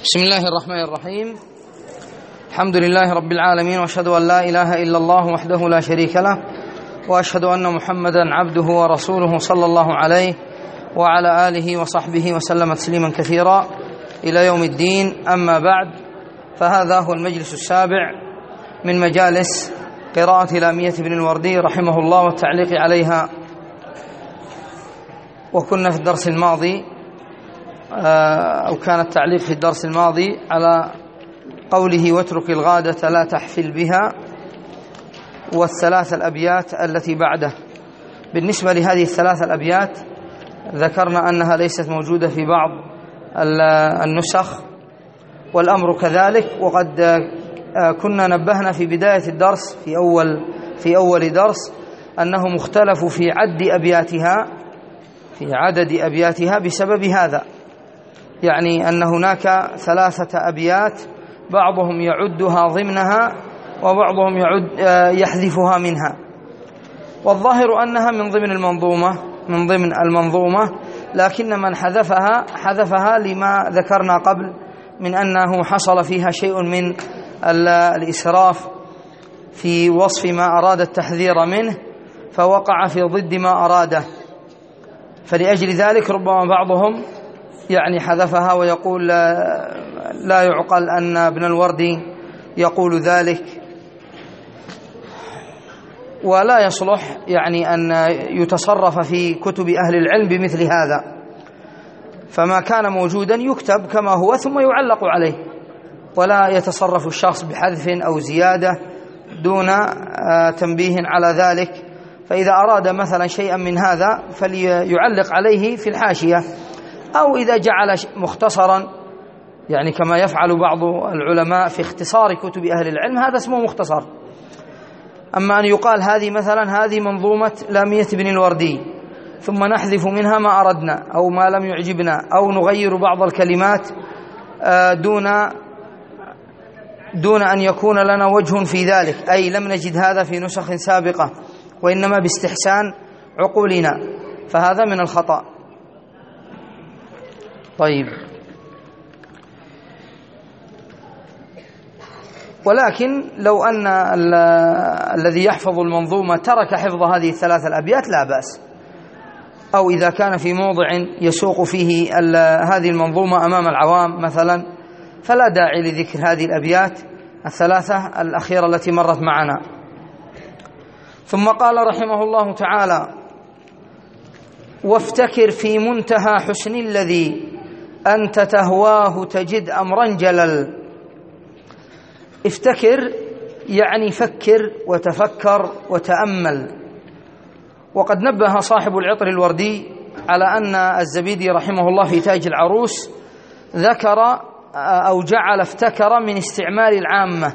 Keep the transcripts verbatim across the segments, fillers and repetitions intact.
بسم الله الرحمن الرحيم. الحمد لله رب العالمين، واشهد ان لا اله الا الله وحده لا شريك له، واشهد ان محمدا عبده ورسوله صلى الله عليه وعلى اله وصحبه وسلم تسليما كثيرا الى يوم الدين. اما بعد، فهذا هو المجلس السابع من مجالس قراءة لامية بن الوردي رحمه الله والتعليق عليها. وكنا في الدرس الماضي أو كان التعليق في الدرس الماضي على قوله واترك الغادة لا تحفل بها، والثلاث الأبيات التي بعده. بالنسبة لهذه الثلاث الأبيات ذكرنا أنها ليست موجودة في بعض النسخ، والأمر كذلك. وقد كنا نبهنا في بداية الدرس في أول في أول درس أنه مختلف في عد أبياتها في عدد أبياتها بسبب هذا، يعني أن هناك ثلاثة أبيات بعضهم يعدها ضمنها وبعضهم يعد يحذفها منها، والظاهر أنها من ضمن المنظومة من ضمن المنظومة لكن من حذفها حذفها لما ذكرنا قبل من أنه حصل فيها شيء من الإسراف في وصف ما أراد التحذير منه، فوقع في ضد ما أراده، فلأجل ذلك ربما بعضهم يعني حذفها ويقول لا يعقل أن ابن الوردي يقول ذلك، ولا يصلح يعني أن يتصرف في كتب أهل العلم بمثل هذا. فما كان موجودا يكتب كما هو ثم يعلق عليه، ولا يتصرف الشخص بحذف أو زيادة دون تنبيه على ذلك. فإذا أراد مثلا شيئا من هذا فليعلق عليه في الحاشية، أو إذا جعل مختصرا يعني كما يفعل بعض العلماء في اختصار كتب أهل العلم، هذا اسمه مختصر. أما أن يقال هذه مثلا هذه منظومة لامية بن الوردي ثم نحذف منها ما أردنا أو ما لم يعجبنا، أو نغير بعض الكلمات دون دون أن يكون لنا وجه في ذلك، أي لم نجد هذا في نسخ سابقة وإنما باستحسان عقولنا، فهذا من الخطأ. طيب، ولكن لو أن الذي يحفظ المنظومة ترك حفظ هذه الثلاث الأبيات لا بأس، أو إذا كان في موضع يسوق فيه هذه المنظومة أمام العوام مثلا فلا داعي لذكر هذه الأبيات الثلاثة الأخيرة التي مرت معنا. ثم قال رحمه الله تعالى: وافتكر في منتهى حسن الذي أنت تهواه تجد أمرا جلل. افتكر يعني فكر وتفكر وتأمل. وقد نبه صاحب العطر الوردي على أن الزبيدي رحمه الله في تاج العروس ذكر أو جعل افتكر من استعمال العامة،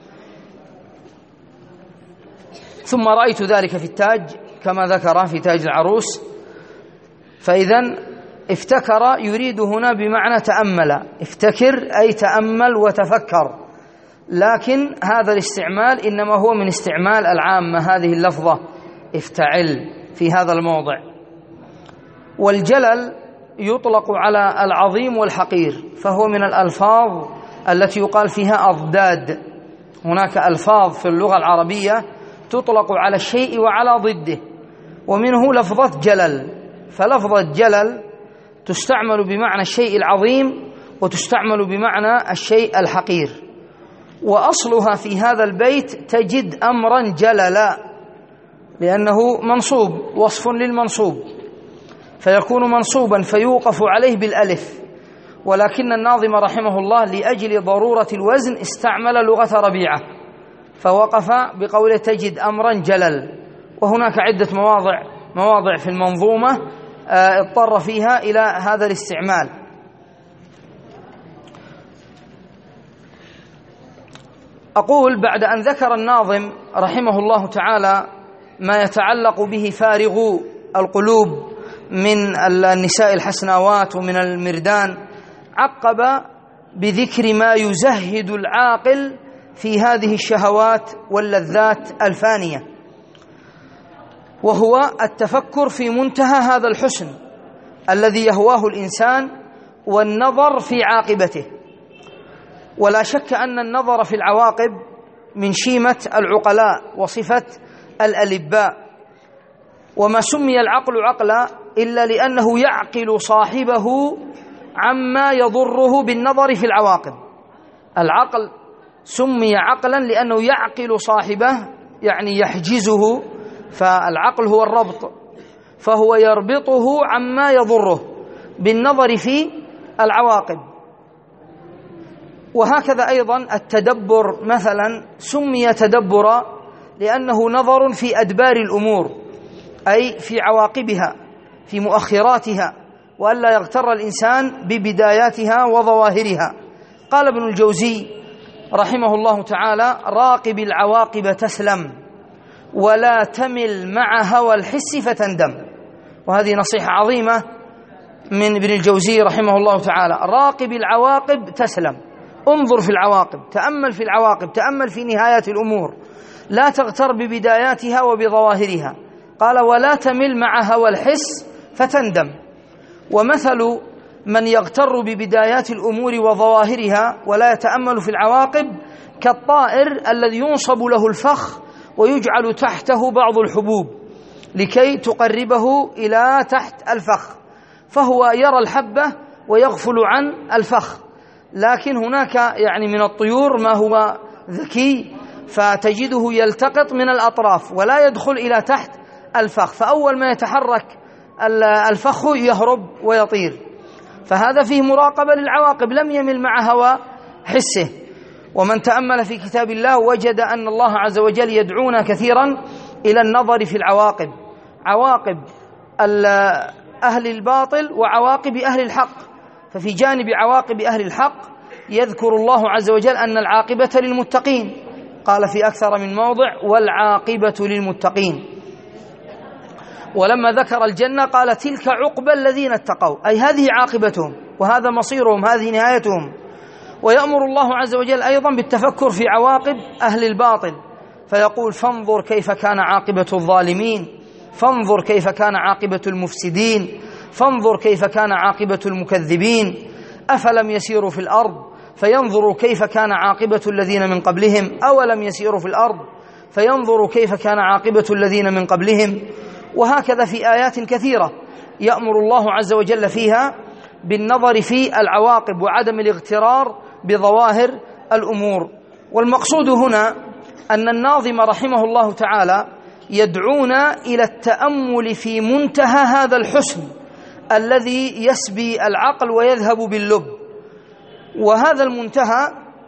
ثم رأيت ذلك في التاج كما ذكر في تاج العروس. فإذن افتكر يريد هنا بمعنى تأمل، افتكر أي تأمل وتفكر، لكن هذا الاستعمال إنما هو من استعمال العامة، هذه اللفظة افتعل في هذا الموضع. والجلل يطلق على العظيم والحقير، فهو من الألفاظ التي يقال فيها أضداد. هناك ألفاظ في اللغة العربية تطلق على الشيء وعلى ضده، ومنه لفظة جلل. فلفظة جلل تستعمل بمعنى الشيء العظيم وتستعمل بمعنى الشيء الحقير. وأصلها في هذا البيت تجد أمرا جللا، لأنه منصوب، وصف للمنصوب، فيكون منصوبا فيوقف عليه بالألف. ولكن الناظم رحمه الله لأجل ضرورة الوزن استعمل لغة ربيعة فوقف بقوله تجد أمرا جلل. وهناك عدة مواضع مواضع في المنظومة اضطر فيها إلى هذا الاستعمال. أقول بعد أن ذكر الناظم رحمه الله تعالى ما يتعلق به فارغ القلوب من النساء الحسناوات ومن المردان، عقب بذكر ما يزهد العاقل في هذه الشهوات واللذات الفانية، وهو التفكر في منتهى هذا الحسن الذي يهواه الإنسان والنظر في عاقبته. ولا شك أن النظر في العواقب من شيمة العقلاء وصفة الألباء، وما سمي العقل عقلا إلا لأنه يعقل صاحبه عما يضره بالنظر في العواقب. العقل سمي عقلا لأنه يعقل صاحبه، يعني يحجزه، فالعقل هو الربط، فهو يربطه عما يضره بالنظر في العواقب. وهكذا أيضا التدبر مثلا سمي تدبرا لأنه نظر في أدبار الأمور، أي في عواقبها، في مؤخراتها، وألا يغتر الإنسان ببداياتها وظواهرها. قال ابن الجوزي رحمه الله تعالى: راقب العواقب تسلم ولا تمل مع هوى الحس فتندم. وهذه نصيحة عظيمة من ابن الجوزي رحمه الله تعالى. راقب العواقب تسلم، انظر في العواقب، تأمل في العواقب، تأمل في نهايات الأمور، لا تغتر ببداياتها وبظواهرها. قال: ولا تمل مع هوى الحس فتندم. ومثل من يغتر ببدايات الأمور وظواهرها ولا يتأمل في العواقب كالطائر الذي ينصب له الفخ ويجعل تحته بعض الحبوب لكي تقربه إلى تحت الفخ، فهو يرى الحبة ويغفل عن الفخ. لكن هناك يعني من الطيور ما هو ذكي فتجده يلتقط من الأطراف ولا يدخل إلى تحت الفخ، فأول ما يتحرك الفخ يهرب ويطير. فهذا فيه مراقبة للعواقب، لم يمل مع هوى حسه. ومن تأمل في كتاب الله وجد أن الله عز وجل يدعونا كثيرا إلى النظر في العواقب، عواقب أهل الباطل وعواقب أهل الحق. ففي جانب عواقب أهل الحق يذكر الله عز وجل أن العاقبة للمتقين، قال في أكثر من موضع: والعاقبة للمتقين. ولما ذكر الجنة قال: تلك عقبى الذين اتقوا، أي هذه عاقبتهم وهذا مصيرهم، هذه نهايتهم. ويأمر الله عز وجل أيضا بالتفكر في عواقب أهل الباطل، فيقول: فانظر كيف كان عاقبة الظالمين، فانظر كيف كان عاقبة المفسدين، فانظر كيف كان عاقبة المكذبين، أفلم يسيروا في الأرض فينظروا كيف كان عاقبة الذين من قبلهم، أولم يسيروا في الأرض فينظروا كيف كان عاقبة الذين من قبلهم. وهكذا في آيات كثيرة يأمر الله عز وجل فيها بالنظر في العواقب وعدم الاغترار بظواهر الأمور. والمقصود هنا أن الناظم رحمه الله تعالى يدعونا إلى التأمل في منتهى هذا الحسن الذي يسبي العقل ويذهب باللب. وهذا المنتهى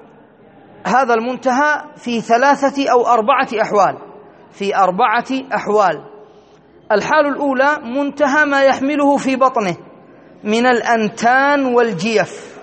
هذا المنتهى في ثلاثة أو أربعة أحوال في أربعة أحوال. الحال الأولى منتهى ما يحمله في بطنه من الأنتان والجيف.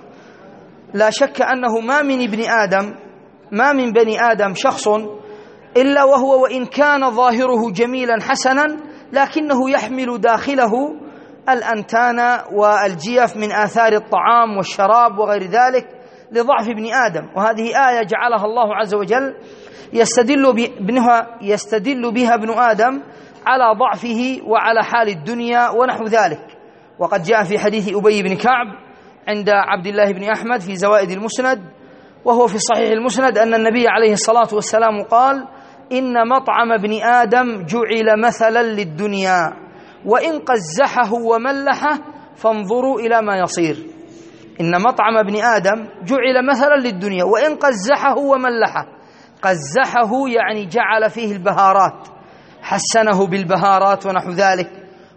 لا شك أنه ما من ابن آدم ما من بني آدم شخص إلا وهو وإن كان ظاهره جميلا حسنا لكنه يحمل داخله الأنتان والجيف من آثار الطعام والشراب وغير ذلك لضعف ابن آدم. وهذه آية جعلها الله عز وجل يستدل بها, يستدل بها ابن آدم على ضعفه وعلى حال الدنيا ونحو ذلك. وقد جاء في حديث أبي بن كعب عند عبد الله بن أحمد في زوائد المسند وهو في صحيح المسند أن النبي عليه الصلاة والسلام قال: إن مطعم ابن آدم جعل مثلا للدنيا وإن قزحه وملحه فانظروا إلى ما يصير. إن مطعم ابن آدم جعل مثلا للدنيا وإن قزحه وملحه. قزحه يعني جعل فيه البهارات، حسنه بالبهارات ونحو ذلك،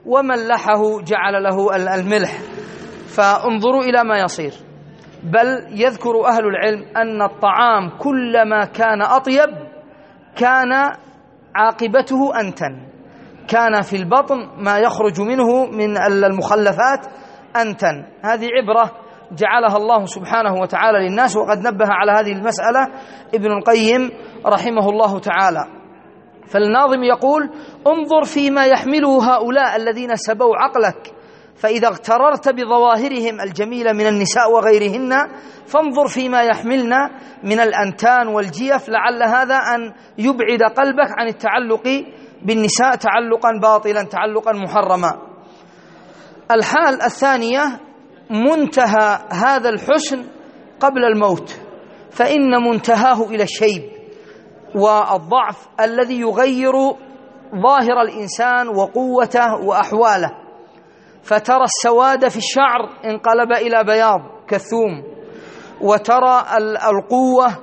وملحه جعل له الملح، فانظروا إلى ما يصير. بل يذكر أهل العلم أن الطعام كلما كان أطيب كان عاقبته أنتن، كان في البطن ما يخرج منه من المخلفات أنتن. هذه عبرة جعلها الله سبحانه وتعالى للناس، وقد نبه على هذه المسألة ابن القيم رحمه الله تعالى. فالناظم يقول: انظر فيما يحمله هؤلاء الذين سبوا عقلك، فإذا اغتررت بظواهرهم الجميلة من النساء وغيرهن فانظر فيما يحملن من الأنتان والجيف، لعل هذا أن يبعد قلبك عن التعلق بالنساء تعلقا باطلا، تعلقا محرما. الحال الثانية منتهى هذا الحسن قبل الموت، فإن منتهاه إلى الشيب والضعف الذي يغير ظاهر الإنسان وقوته وأحواله، فترى السواد في الشعر انقلب إلى بياض كالثوم، وترى القوة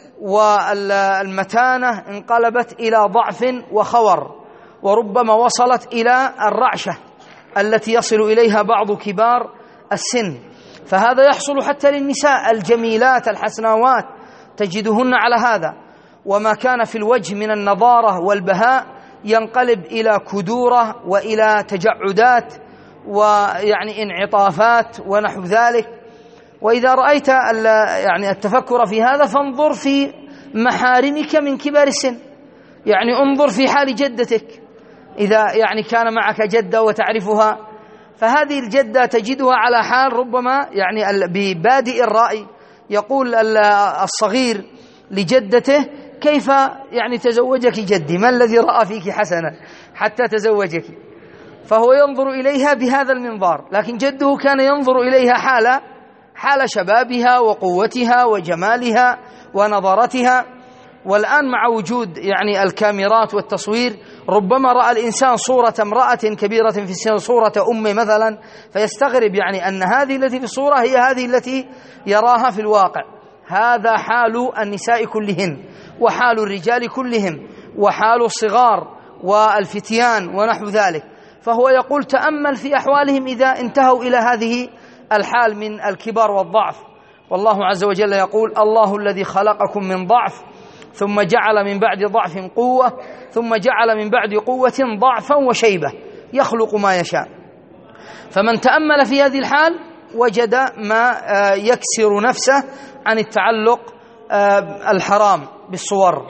والمتانة انقلبت إلى ضعف وخور، وربما وصلت إلى الرعشة التي يصل إليها بعض كبار السن. فهذا يحصل حتى للنساء الجميلات الحسناوات تجدهن على هذا، وما كان في الوجه من النضارة والبهاء ينقلب إلى كدورة وإلى تجعدات ويعني انعطافات ونحو ذلك. وإذا رأيت يعني التفكر في هذا فانظر في محارمك من كبار السن، يعني انظر في حال جدتك إذا يعني كان معك جدة وتعرفها، فهذه الجدة تجدها على حال ربما يعني ببادئ الرأي يقول الصغير لجدته: كيف يعني تزوجك جدي؟ ما الذي رأى فيك حسنا حتى تزوجك؟ فهو ينظر إليها بهذا المنظار، لكن جده كان ينظر إليها حال حال شبابها وقوتها وجمالها ونظرتها. والآن مع وجود يعني الكاميرات والتصوير ربما رأى الإنسان صورة امرأة كبيرة في السن، صورة أم مثلا، فيستغرب يعني أن هذه التي في الصورة هي هذه التي يراها في الواقع. هذا حال النساء كلهن، وحال الرجال كلهم، وحال الصغار والفتيان ونحو ذلك. فهو يقول: تأمل في أحوالهم إذا انتهوا إلى هذه الحال من الكبر والضعف. والله عز وجل يقول: الله الذي خلقكم من ضعف ثم جعل من بعد ضعف قوة ثم جعل من بعد قوة ضعفا وشيبة يخلق ما يشاء. فمن تأمل في هذه الحال وجد ما يكسر نفسه عن التعلق الحرام بالصور.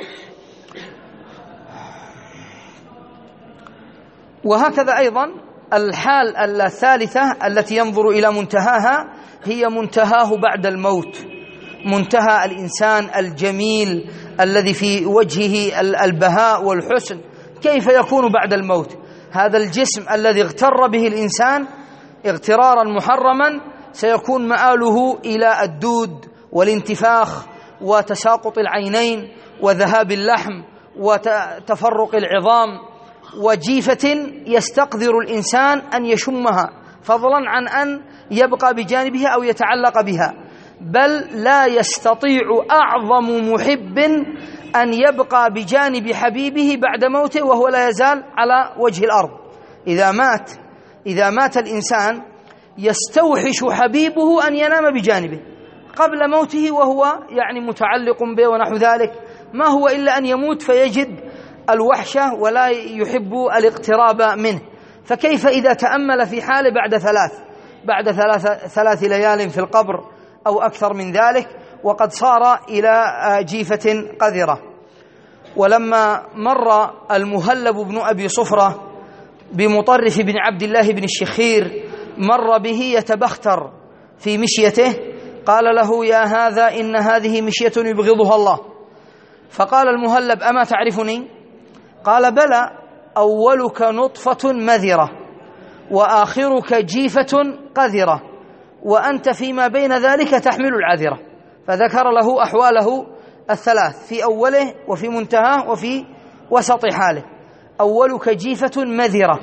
وهكذا أيضا الحال الثالثة التي ينظر إلى منتهاها هي منتهاه بعد الموت، منتهى الإنسان الجميل الذي في وجهه البهاء والحسن، كيف يكون بعد الموت؟ هذا الجسم الذي اغتر به الإنسان اغترارا محرما سيكون مآله إلى الدود والانتفاخ وتساقط العينين وذهاب اللحم وتفرق العظام، وجيفة يستقدر الإنسان أن يشمها فضلا عن أن يبقى بجانبها أو يتعلق بها، بل لا يستطيع أعظم محب أن يبقى بجانب حبيبه بعد موته وهو لا يزال على وجه الأرض. إذا مات إذا مات الإنسان يستوحش حبيبه أن ينام بجانبه قبل موته وهو يعني متعلق به ونحو ذلك، ما هو إلا أن يموت فيجد الوحشة ولا يحب الاقتراب منه. فكيف إذا تأمل في حاله بعد ثلاث بعد ثلاث, ثلاث ليال في القبر أو أكثر من ذلك وقد صار إلى جيفة قذرة. ولما مر المهلب بن أبي صفرة بمطرف بن عبد الله بن الشخير مر به يتبختر في مشيته، قال له: يا هذا إن هذه مشية يبغضها الله. فقال المهلب: أما تعرفني؟ قال: بلى، أولك نطفة مذرة وآخرك جيفة قذرة وأنت فيما بين ذلك تحمل العذرة. فذكر له أحواله الثلاث في أوله وفي منتهاه وفي وسط حاله. أولك جيفة مذرة،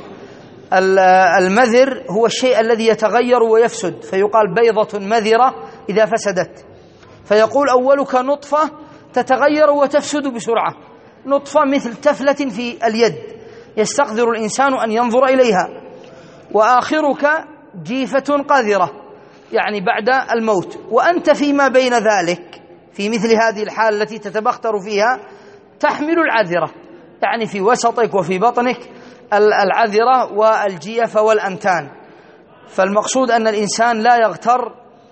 المذر هو الشيء الذي يتغير ويفسد، فيقال بيضة مذرة إذا فسدت. فيقول: أولك نطفة تتغير وتفسد بسرعة، نطفة مثل تفلة في اليد يستقدر الإنسان أن ينظر إليها. وآخرك جيفة قذرة، يعني بعد الموت، وأنت فيما بين ذلك في مثل هذه الحال التي تتبختر فيها تحمل العذرة، يعني في وسطك وفي بطنك العذرة والجيف والأنتان. فالمقصود أن الإنسان لا يغتر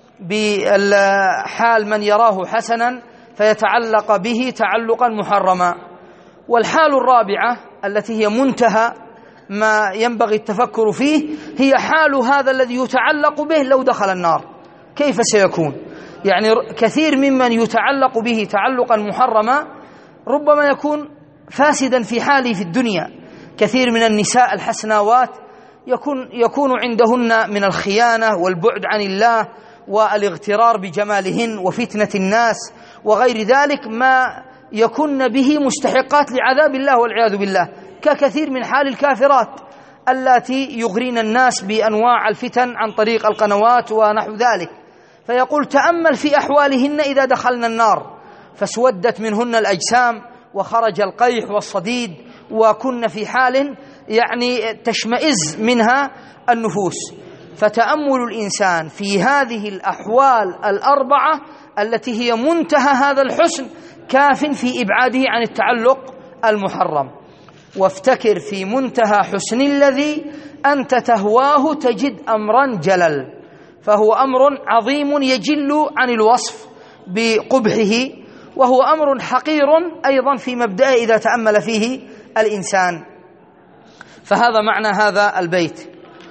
بحال من يراه حسنا فيتعلق به تعلقا محرما. والحال الرابعة التي هي منتهى ما ينبغي التفكر فيه هي حال هذا الذي يتعلق به لو دخل النار، كيف سيكون؟ يعني كثير ممن يتعلق به تعلقا محرما ربما يكون فاسدا في حاله في الدنيا. كثير من النساء الحسناوات يكون, يكون عندهن من الخيانة والبعد عن الله والاغترار بجمالهن وفتنة الناس وغير ذلك ما يكن به مستحقات لعذاب الله والعياذ بالله، ككثير من حال الكافرات التي يغرين الناس بأنواع الفتن عن طريق القنوات ونحو ذلك. فيقول تأمل في أحوالهن إذا دخلنا النار فاسودت منهن الأجسام وخرج القيح والصديد، وكن في حال يعني تشمئز منها النفوس. فتأمل الإنسان في هذه الأحوال الأربعة التي هي منتهى هذا الحسن كاف في إبعاده عن التعلق المحرم. وافتكر في منتهى حسن الذي أنت تهواه تجد أمرا جلل، فهو أمر عظيم يجل عن الوصف بقبحه، وهو أمر حقير أيضا في مبدأه إذا تأمل فيه الإنسان. فهذا معنى هذا البيت.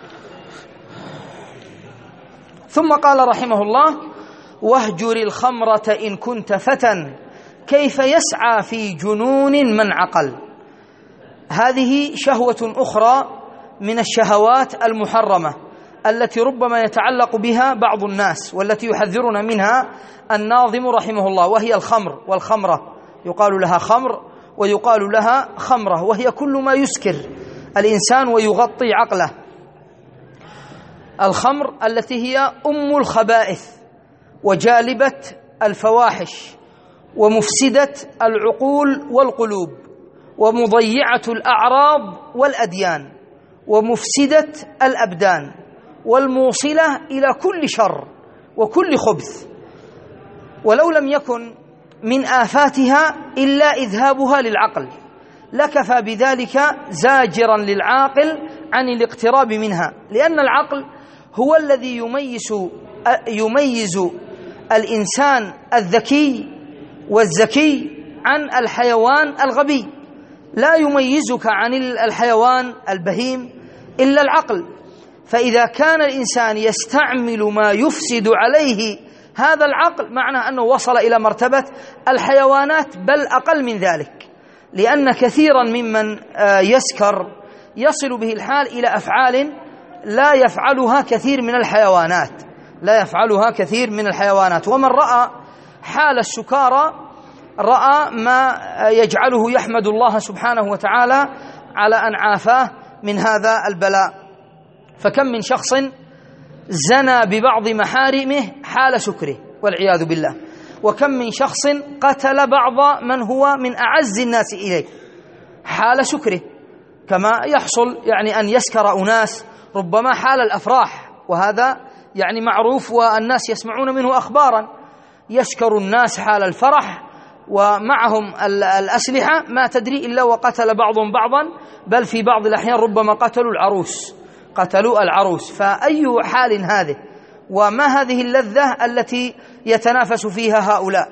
ثم قال رحمه الله: واهجر الخمرة إن كنت فتى كيف يسعى في جنون من عقل. هذه شهوة أخرى من الشهوات المحرمة التي ربما يتعلق بها بعض الناس، والتي يحذرنا منها الناظم رحمه الله، وهي الخمر والخمرة. يقال لها خمر ويقال لها خمرة، وهي كل ما يسكر الإنسان ويغطي عقله. الخمر التي هي أم الخبائث وجالبة الفواحش ومفسدة العقول والقلوب ومضيعة الأعراض والأديان ومفسدة الأبدان والموصلة إلى كل شر وكل خبث، ولو لم يكن من آفاتها إلا إذهابها للعقل لكفى بذلك زاجرا للعاقل عن الاقتراب منها، لأن العقل هو الذي يميز يميز الإنسان الذكي والزكي عن الحيوان الغبي. لا يميزك عن الحيوان البهيم إلا العقل. فإذا كان الإنسان يستعمل ما يفسد عليه هذا العقل، معناه أنه وصل إلى مرتبة الحيوانات بل أقل من ذلك، لأن كثيرا ممن يسكر يصل به الحال إلى أفعال لا يفعلها كثير من الحيوانات لا يفعلها كثير من الحيوانات. ومن رأى حال السكارى رأى ما يجعله يحمد الله سبحانه وتعالى على أن عافاه من هذا البلاء. فكم من شخص زنى ببعض محارمه حال سكره والعياذ بالله، وكم من شخص قتل بعض من هو من أعز الناس إليه حال سكره، كما يحصل يعني أن يسكر أناس ربما حال الأفراح، وهذا يعني معروف والناس يسمعون منه أخبارا. يسكر الناس حال الفرح ومعهم الأسلحة ما تدري إلا وقتل بعضهم بعضا، بل في بعض الأحيان ربما قتلوا العروس قتلوا العروس فأي حال هذه؟ وما هذه اللذة التي يتنافس فيها هؤلاء؟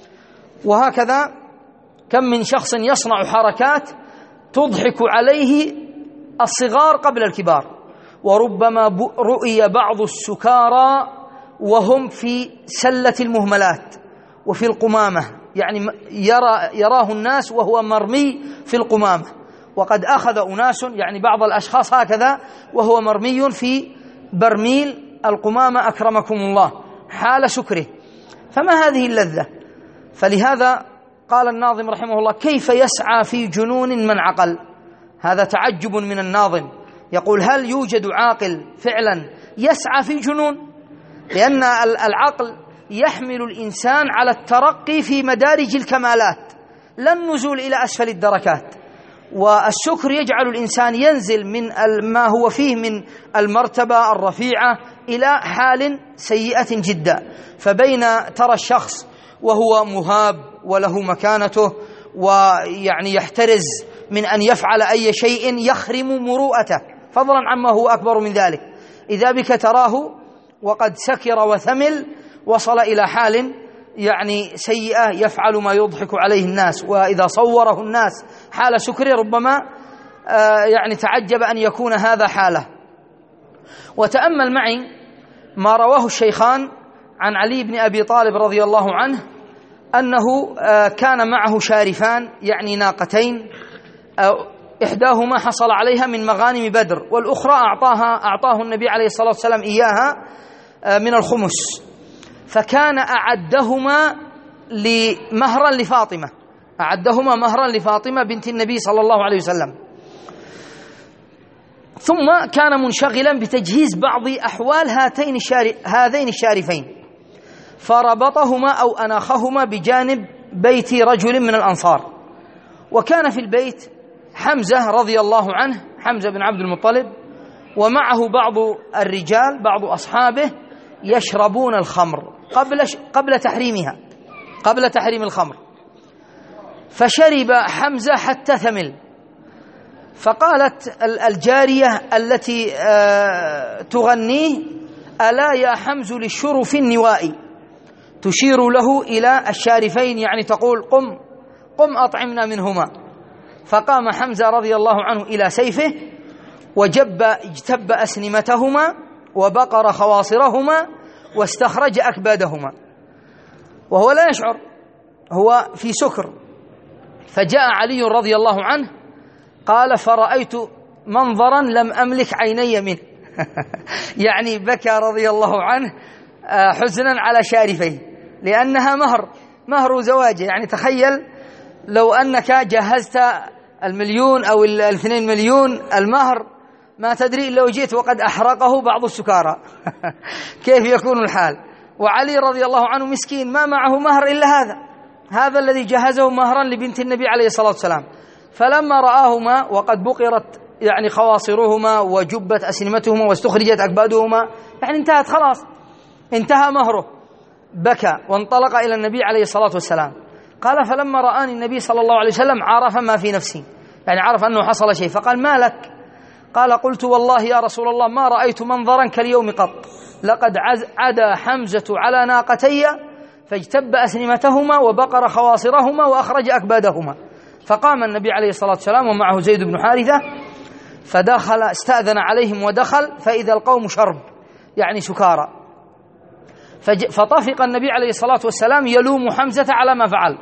وهكذا كم من شخص يصنع حركات تضحك عليه الصغار قبل الكبار. وربما رؤي بعض السكارى وهم في سلة المهملات وفي القمامة، يعني يرى يراه الناس وهو مرمي في القمامة، وقد أخذ أناس يعني بعض الأشخاص هكذا وهو مرمي في برميل القمامة أكرمكم الله حال سكره. فما هذه اللذة؟ فلهذا قال الناظم رحمه الله: كيف يسعى في جنون من عقل. هذا تعجب من الناظم، يقول هل يوجد عاقل فعلا يسعى في جنون؟ لأن العقل يحمل الإنسان على الترقي في مدارج الكمالات لا النزول إلى أسفل الدركات، والسكر يجعل الإنسان ينزل من ما هو فيه من المرتبة الرفيعة إلى حال سيئة جدا. فبين ترى الشخص وهو مهاب وله مكانته ويعني يحترز من أن يفعل أي شيء يخرم مروءته فضلا عما هو أكبر من ذلك، إذا بك تراه وقد سكر وثمل وصل إلى حال يعني سيئة يفعل ما يضحك عليه الناس، وإذا صوره الناس حال سكره ربما يعني تعجب أن يكون هذا حاله. وتأمل معي ما رواه الشيخان عن علي بن أبي طالب رضي الله عنه أنه كان معه شارفان يعني ناقتين، إحداهما حصل عليها من مغانم بدر والأخرى أعطاها أعطاه النبي عليه الصلاة والسلام إياها من الخمس فكان أعدهما مهرا لفاطمة، أعدهما مهرا لفاطمة بنت النبي صلى الله عليه وسلم. ثم كان منشغلا بتجهيز بعض أحوال هاتين هذين الشارفين، فربطهما أو أناخهما بجانب بيت رجل من الأنصار. وكان في البيت حمزة رضي الله عنه، حمزة بن عبد المطلب، ومعه بعض الرجال بعض أصحابه يشربون الخمر قبل قبل تحريمها، قبل تحريم الخمر. فشرب حمزة حتى ثمل، فقالت الجارية التي تغنيه: ألا يا حمز للشرف النوائي، تشير له إلى الشارفين، يعني تقول: قم قم أطعمنا منهما. فقام حمزة رضي الله عنه إلى سيفه، وجب اجتب أسنمتهما وبقر خواصرهما واستخرج أكبادهما وهو لا يشعر، هو في سكر. فجاء علي رضي الله عنه قال: فرأيت منظرا لم أملك عيني منه يعني بكى رضي الله عنه حزنا على شارفيه، لأنها مهر مهر زواجه. يعني تخيل لو أنك جهزت المليون أو الاثنين مليون المهر، ما تدري لو جئت وقد أحرقه بعض السكارى كيف يكون الحال. وعلي رضي الله عنه مسكين ما معه مهر إلا هذا هذا الذي جهزه مهرا لبنت النبي عليه الصلاة والسلام. فلما رآهما وقد بقرت يعني خواصرهما وجبت أسنمتهما واستخرجت أكبادهما، يعني انتهت خلاص، انتهى مهره، بكى وانطلق إلى النبي عليه الصلاة والسلام. قال: فلما رآني النبي صلى الله عليه وسلم عرف ما في نفسي، يعني عرف أنه حصل شيء، فقال: ما لك؟ قال: قلت: والله يا رسول الله ما رأيت منظرا كاليوم قط، لقد عدا حمزة على ناقتي فاجتب أسنمتهما وبقر خواصرهما وأخرج أكبادهما. فقام النبي عليه الصلاة والسلام ومعه زيد بن حارثة، فدخل استأذن عليهم ودخل، فإذا القوم شرب يعني سكارى. فطفق النبي عليه الصلاة والسلام يلوم حمزة على ما فعل،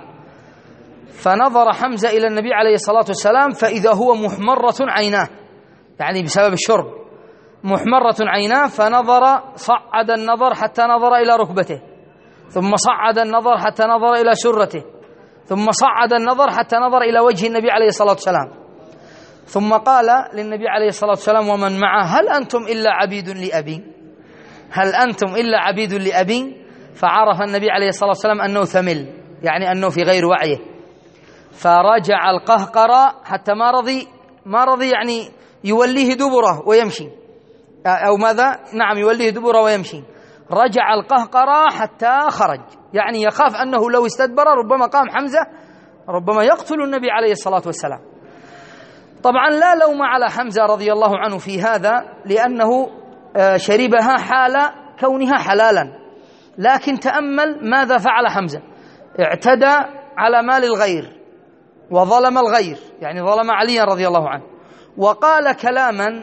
فنظر حمزة إلى النبي عليه الصلاة والسلام فإذا هو محمرة عيناه، يعني بسبب الشرب محمرة عيناه. فنظر، صعد النظر حتى نظر إلى ركبته، ثم صعد النظر حتى نظر إلى سرته، ثم صعد النظر حتى نظر إلى وجه النبي عليه الصلاة والسلام. ثم قال للنبي عليه الصلاة والسلام ومن معه: هل أنتم إلا عبيد لأبي؟ هل أنتم إلا عبيد لأبي؟ فعرف النبي عليه الصلاة والسلام أنه ثمل، يعني أنه في غير وعيه. فرجع القهقرى حتى ما رضي ما رضي يعني يوليه دبره ويمشي، أو ماذا؟ نعم، يوليه دبره ويمشي. رجع القهقرى حتى خرج، يعني يخاف أنه لو استدبر ربما قام حمزة ربما يقتل النبي عليه الصلاة والسلام. طبعا لا لوم على حمزة رضي الله عنه في هذا، لأنه شربها حال كونها حلالا، لكن تأمل ماذا فعل حمزة. اعتدى على مال الغير وظلم الغير، يعني ظلم علي رضي الله عنه، وقال كلاما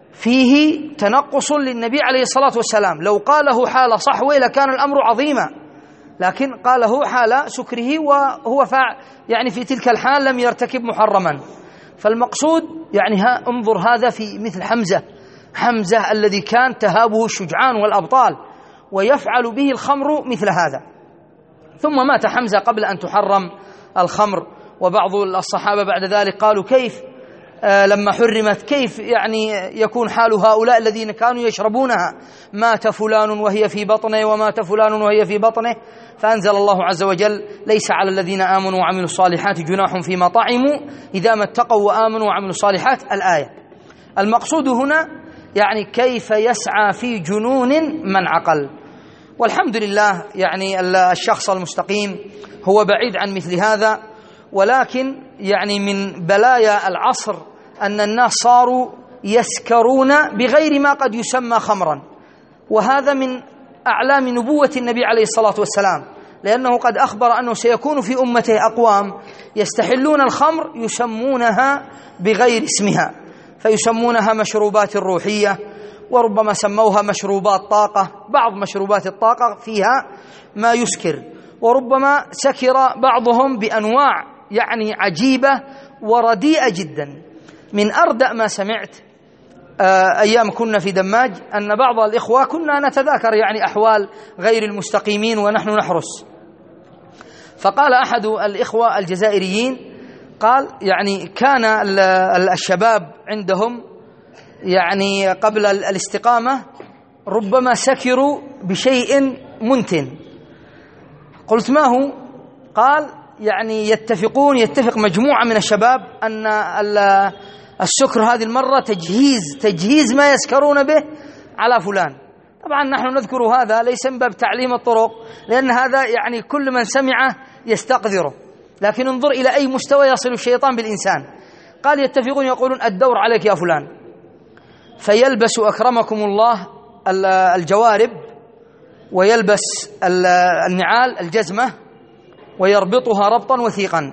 فيه تنقص للنبي عليه الصلاة والسلام. لو قاله حال صحوه لكان الأمر عظيما، لكن قاله حال سكره، وهو فع يعني في تلك الحال لم يرتكب محرما. فالمقصود يعني ها انظر هذا في مثل حمزة حمزة الذي كان تهابه الشجعان والأبطال، ويفعل به الخمر مثل هذا. ثم مات حمزة قبل أن تحرم الخمر، وبعض الصحابة بعد ذلك قالوا: كيف آه لما حرمت كيف يعني يكون حال هؤلاء الذين كانوا يشربونها؟ مات فلان وهي في بطنه، ومات فلان وهي في بطنه. فأنزل الله عز وجل: ليس على الذين آمنوا وعملوا الصالحات جناح فيما طعموا إذا ما اتقوا وآمنوا وعملوا الصالحات، الآية. المقصود هنا يعني كيف يسعى في جنون من عقل. والحمد لله يعني الشخص المستقيم هو بعيد عن مثل هذا، ولكن يعني من بلايا العصر أن الناس صاروا يسكرون بغير ما قد يسمى خمرا، وهذا من أعلام نبوة النبي عليه الصلاة والسلام، لأنه قد أخبر أنه سيكون في أمته أقوام يستحلون الخمر يسمونها بغير اسمها، فيسمونها مشروبات الروحية، وربما سموها مشروبات طاقة. بعض مشروبات الطاقة فيها ما يسكر، وربما سكر بعضهم بأنواع يعني عجيبة ورديئة جدا. من أردأ ما سمعت أيام كنا في دماج أن بعض الإخوة كنا نتذاكر يعني أحوال غير المستقيمين ونحن نحرس، فقال أحد الإخوة الجزائريين قال يعني كان الشباب عندهم يعني قبل الاستقامة ربما سكروا بشيء منتن. قلت ما هو؟ قال يعني يتفقون يتفق مجموعة من الشباب أن السكر هذه المرة تجهيز تجهيز ما يسكرون به على فلان. طبعا نحن نذكر هذا ليس من باب تعليم الطرق، لأن هذا يعني كل من سمعه يستقذره، لكن انظر إلى أي مستوى يصل الشيطان بالإنسان. قال يتفقون يقولون الدور عليك يا فلان، فيلبس أكرمكم الله الجوارب ويلبس النعال الجزمة ويربطها ربطا وثيقا،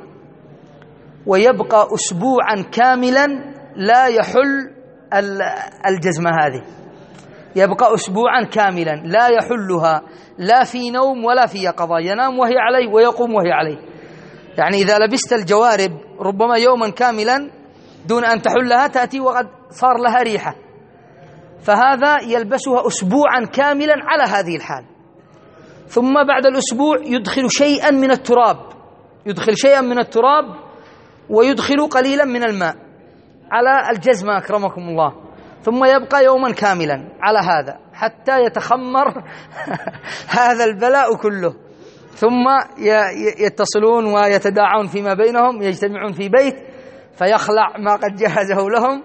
ويبقى أسبوعا كاملا لا يحل الجزمة هذه، يبقى أسبوعا كاملا لا يحلها لا في نوم ولا في يقظة، ينام وهي عليه ويقوم وهي عليه. يعني إذا لبست الجوارب ربما يوما كاملا دون أن تحلها تأتي وقد صار لها ريحة، فهذا يلبسها أسبوعا كاملا على هذه الحال، ثم بعد الأسبوع يدخل شيئا من التراب يدخل شيئا من التراب ويدخل قليلا من الماء على الجزمة أكرمكم الله، ثم يبقى يوما كاملا على هذا حتى يتخمر هذا البلاء كله، ثم يتصلون ويتداعون فيما بينهم، يجتمعون في بيت فيخلع ما قد جهزه لهم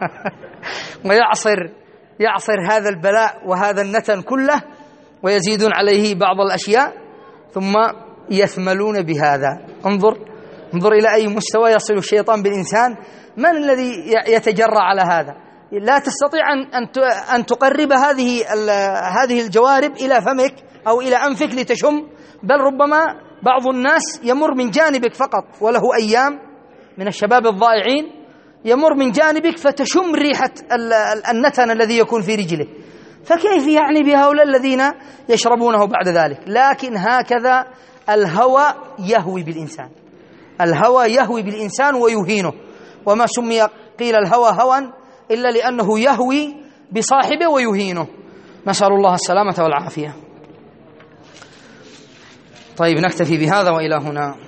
ويعصر يعصر هذا البلاء وهذا النتن كله ويزيدون عليه بعض الأشياء ثم يثملون بهذا. انظر انظر إلى أي مستوى يصل الشيطان بالإنسان. من الذي يتجرأ على هذا؟ لا تستطيع أن أن تقرب هذه هذه الجوارب إلى فمك أو إلى أنفك لتشم، بل ربما بعض الناس يمر من جانبك فقط، وله أيام من الشباب الضائعين يمر من جانبك فتشم ريحة النتن الذي يكون في رجله، فكيف يعني بهؤلاء الذين يشربونه بعد ذلك؟ لكن هكذا الهوى يهوي بالإنسان، الهوى يهوي بالإنسان ويهينه، وما سمي قيل الهوى هوى إلا لأنه يهوي بصاحبه ويهينه، نسأل الله السلامة والعافية. طيب نكتفي بهذا وإلى هنا.